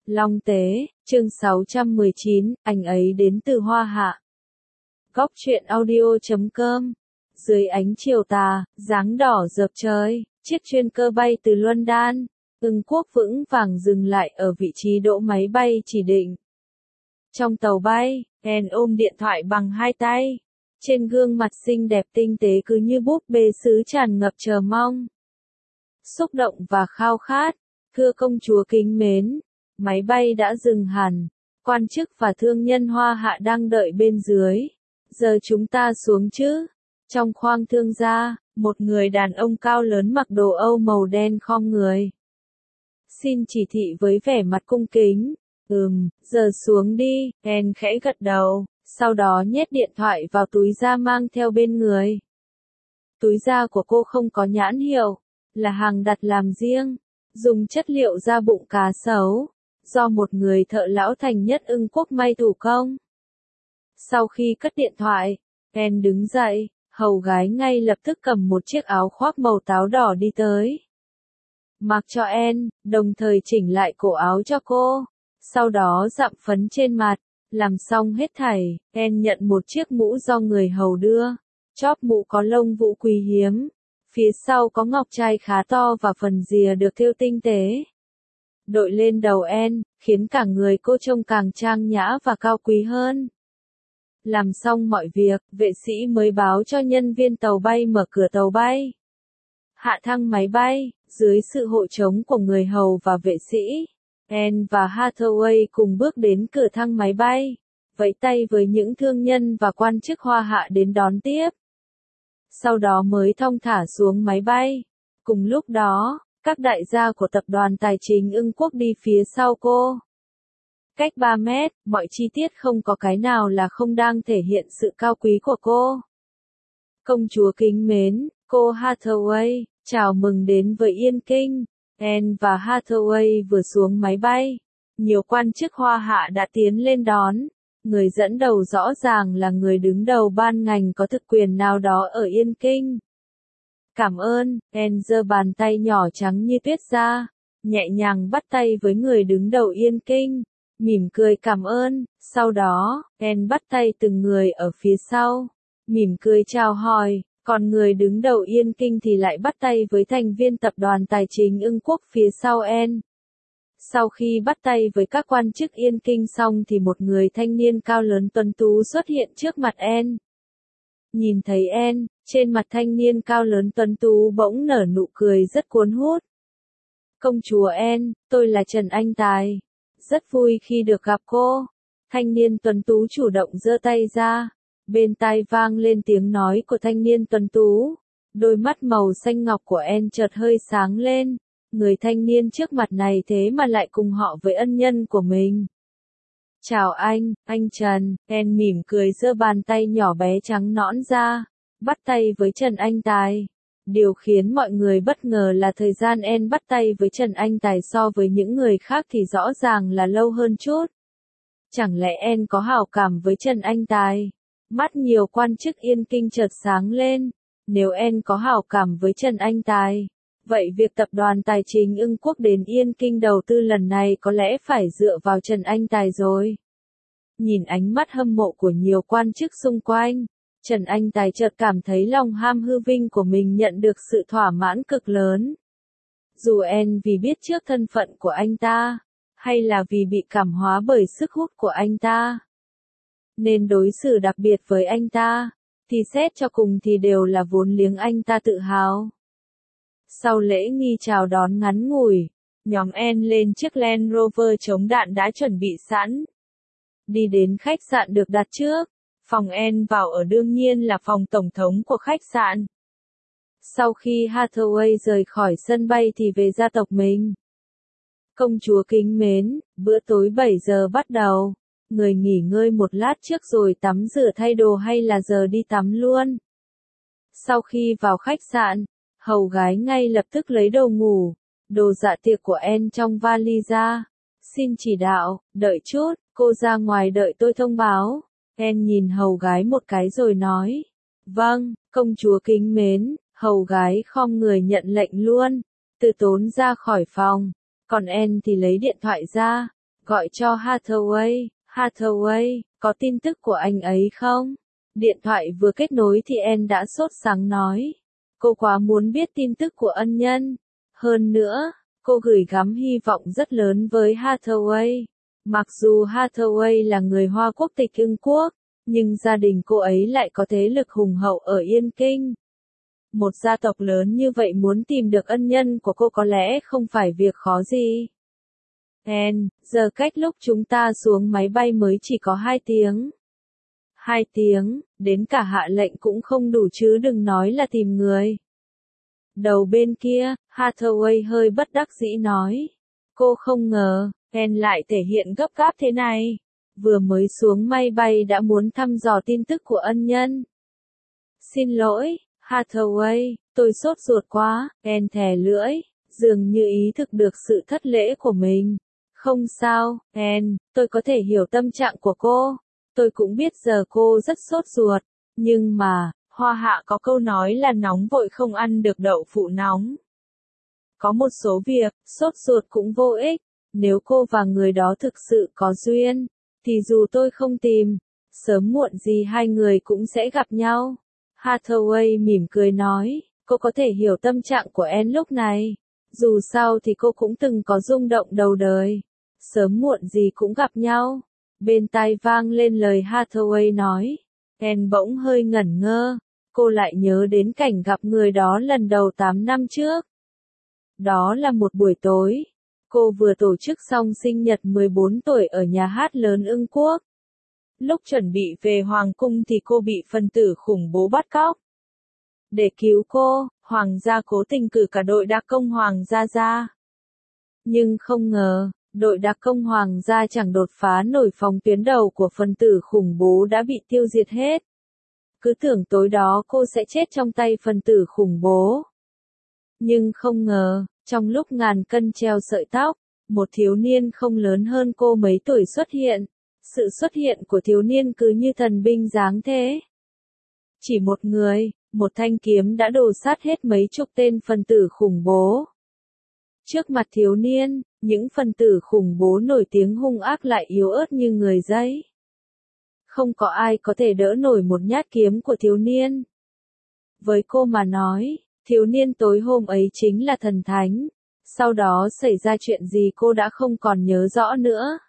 Long Tế, chương 619, anh ấy đến từ Hoa Hạ. Góc truyện audio.com. Dưới ánh chiều tà, dáng đỏ rợp trời, chiếc chuyên cơ bay từ London, Ưng Quốc vững vàng dừng lại ở vị trí đỗ máy bay chỉ định. Trong tàu bay, Anne ôm điện thoại bằng hai tay. Trên gương mặt xinh đẹp tinh tế cứ như búp bê sứ tràn ngập chờ mong, xúc động và khao khát. Thưa công chúa kính mến, máy bay đã dừng hẳn, quan chức và thương nhân Hoa Hạ đang đợi bên dưới. Giờ chúng ta xuống chứ? Trong khoang thương gia, một người đàn ông cao lớn mặc đồ Âu màu đen khom người. Xin chỉ thị với vẻ mặt cung kính. Giờ xuống đi, Anne khẽ gật đầu, sau đó nhét điện thoại vào túi da mang theo bên người. Túi da của cô không có nhãn hiệu, là hàng đặt làm riêng, dùng chất liệu da bụng cá sấu, do một người thợ lão thành nhất Ưng Quốc may thủ công. Sau khi cất điện thoại, Anne đứng dậy, hầu gái ngay lập tức cầm một chiếc áo khoác màu táo đỏ đi tới. Mặc cho Anne, đồng thời chỉnh lại cổ áo cho cô, sau đó dặm phấn trên mặt. Làm xong hết thảy, Anne nhận một chiếc mũ do người hầu đưa. Chóp mũ có lông vũ quý hiếm. Phía sau có ngọc trai khá to và phần rìa được thêu tinh tế. Đội lên đầu Anne, khiến cả người cô trông càng trang nhã và cao quý hơn. Làm xong mọi việc, vệ sĩ mới báo cho nhân viên tàu bay mở cửa tàu bay. Hạ thang máy bay, dưới sự hộ tống của người hầu và vệ sĩ. Anne và Hathaway cùng bước đến cửa thang máy bay, vẫy tay với những thương nhân và quan chức Hoa Hạ đến đón tiếp. Sau đó mới thong thả xuống máy bay. Cùng lúc đó, các đại gia của tập đoàn tài chính Ưng Quốc đi phía sau cô. Cách 3 mét, mọi chi tiết không có cái nào là không đang thể hiện sự cao quý của cô. Công chúa kính mến, cô Hathaway, chào mừng đến với Yên Kinh. Anne và Hathaway vừa xuống máy bay. Nhiều quan chức Hoa Hạ đã tiến lên đón. Người dẫn đầu rõ ràng là người đứng đầu ban ngành có thực quyền nào đó ở Yên Kinh. Cảm ơn, Anne giơ bàn tay nhỏ trắng như tuyết ra, nhẹ nhàng bắt tay với người đứng đầu Yên Kinh, mỉm cười cảm ơn. Sau đó, Anne bắt tay từng người ở phía sau, mỉm cười chào hỏi. Còn người đứng đầu Yên Kinh thì lại bắt tay với thành viên tập đoàn tài chính Ưng Quốc phía sau Anne. Sau khi bắt tay với các quan chức Yên Kinh xong thì một người thanh niên cao lớn tuấn tú xuất hiện trước mặt Anne. Nhìn thấy Anne, trên mặt thanh niên cao lớn tuấn tú bỗng nở nụ cười rất cuốn hút. Công chúa Anne, tôi là Trần Anh Tài. Rất vui khi được gặp cô. Thanh niên tuấn tú chủ động giơ tay ra. Bên tai vang lên tiếng nói của thanh niên tuấn tú. Đôi mắt màu xanh ngọc của Anne chợt hơi sáng lên. Người thanh niên trước mặt này thế mà lại cùng họ với ân nhân của mình. Chào anh Trần. Anne mỉm cười giơ bàn tay nhỏ bé trắng nõn ra, bắt tay với Trần Anh Tài. Điều khiến mọi người bất ngờ là thời gian Anne bắt tay với Trần Anh Tài so với những người khác thì rõ ràng là lâu hơn chút. Chẳng lẽ Anne có hảo cảm với Trần Anh Tài? Mắt nhiều quan chức Yên Kinh chợt sáng lên. Nếu Anne có hảo cảm với Trần Anh Tài, vậy việc tập đoàn tài chính Ưng Quốc đến Yên Kinh đầu tư lần này có lẽ phải dựa vào Trần Anh Tài rồi. Nhìn ánh mắt hâm mộ của nhiều quan chức xung quanh, Trần Anh Tài chợt cảm thấy lòng ham hư vinh của mình nhận được sự thỏa mãn cực lớn. Dù Anne vì biết trước thân phận của anh ta, hay là vì bị cảm hóa bởi sức hút của anh ta, nên đối xử đặc biệt với anh ta, thì xét cho cùng thì đều là vốn liếng anh ta tự hào. Sau lễ nghi chào đón ngắn ngủi, nhóm Anne lên chiếc Land Rover chống đạn đã chuẩn bị sẵn. Đi đến khách sạn được đặt trước, phòng Anne vào ở đương nhiên là phòng tổng thống của khách sạn. Sau khi Hathaway rời khỏi sân bay thì về gia tộc mình. Công chúa kính mến, bữa tối 7 giờ bắt đầu. Người nghỉ ngơi một lát trước rồi tắm rửa thay đồ hay là giờ đi tắm luôn? Sau khi vào khách sạn, hầu gái ngay lập tức lấy đồ ngủ, đồ dạ tiệc của Anne trong vali ra. Xin chỉ đạo, đợi chút, cô ra ngoài đợi tôi thông báo. Anne nhìn hầu gái một cái rồi nói. Vâng, công chúa kính mến, hầu gái khom người nhận lệnh luôn. Từ tốn ra khỏi phòng, còn Anne thì lấy điện thoại ra, Gọi cho Hathaway, Hathaway, có tin tức của anh ấy không? Điện thoại vừa kết nối thì Anne đã sốt sắng nói. Cô quá muốn biết tin tức của ân nhân. Hơn nữa, cô gửi gắm hy vọng rất lớn với Hathaway. Mặc dù Hathaway là người Hoa quốc tịch Ưng quốc, nhưng gia đình cô ấy lại có thế lực hùng hậu ở Yên Kinh. Một gia tộc lớn như vậy muốn tìm được ân nhân của cô có lẽ không phải việc khó gì. Anne, giờ cách lúc chúng ta xuống máy bay mới chỉ có 2 tiếng. 2 tiếng, đến cả hạ lệnh cũng không đủ chứ đừng nói là tìm người. Đầu bên kia, Hathaway hơi bất đắc dĩ nói. Cô không ngờ, Anne lại thể hiện gấp gáp thế này. Vừa mới xuống máy bay đã muốn thăm dò tin tức của ân nhân. Xin lỗi, Hathaway, tôi sốt ruột quá, Anne thè lưỡi, dường như ý thức được sự thất lễ của mình. Không sao, Anne, tôi có thể hiểu tâm trạng của cô. Tôi cũng biết giờ cô rất sốt ruột, nhưng mà, Hoa Hạ có câu nói là nóng vội không ăn được đậu phụ nóng. Có một số việc, sốt ruột cũng vô ích, nếu cô và người đó thực sự có duyên, thì dù tôi không tìm, sớm muộn gì hai người cũng sẽ gặp nhau. Hathaway mỉm cười nói, cô có thể hiểu tâm trạng của Anne lúc này. Dù sao thì cô cũng từng có rung động đầu đời. Sớm muộn gì cũng gặp nhau. Bên tai vang lên lời Hathaway nói. Anne bỗng hơi ngẩn ngơ. Cô lại nhớ đến cảnh gặp người đó lần đầu 8 năm trước. Đó là một buổi tối. Cô vừa tổ chức xong sinh nhật 14 tuổi ở nhà hát lớn Ưng Quốc. Lúc chuẩn bị về Hoàng cung thì cô bị phần tử khủng bố bắt cóc. Để cứu cô, Hoàng gia cố tình cử cả đội đặc công Hoàng gia ra. Nhưng không ngờ, đội đặc công Hoàng gia chẳng đột phá nổi phòng tuyến đầu của phần tử khủng bố đã bị tiêu diệt hết. Cứ tưởng tối đó cô sẽ chết trong tay phần tử khủng bố. Nhưng không ngờ, trong lúc ngàn cân treo sợi tóc, một thiếu niên không lớn hơn cô mấy tuổi xuất hiện. Sự xuất hiện của thiếu niên cứ như thần binh giáng thế. Chỉ một người, một thanh kiếm đã đổ sát hết mấy chục tên phần tử khủng bố. Trước mặt thiếu niên, những phần tử khủng bố nổi tiếng hung ác lại yếu ớt như người giấy. Không có ai có thể đỡ nổi một nhát kiếm của thiếu niên. Với cô mà nói, thiếu niên tối hôm ấy chính là thần thánh. Sau đó xảy ra chuyện gì cô đã không còn nhớ rõ nữa.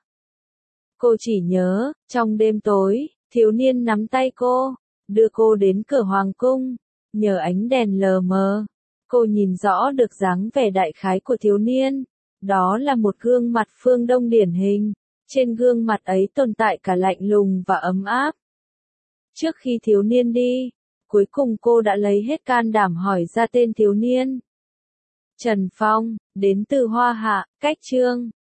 Cô chỉ nhớ, trong đêm tối, thiếu niên nắm tay cô, đưa cô đến cửa hoàng cung. Nhờ ánh đèn lờ mờ, cô nhìn rõ được dáng vẻ đại khái của thiếu niên. Đó là một gương mặt phương Đông điển hình. Trên gương mặt ấy tồn tại cả lạnh lùng và ấm áp. Trước khi thiếu niên đi, cuối cùng cô đã lấy hết can đảm hỏi ra tên thiếu niên. Trần Phong, đến từ Hoa Hạ, cách chương.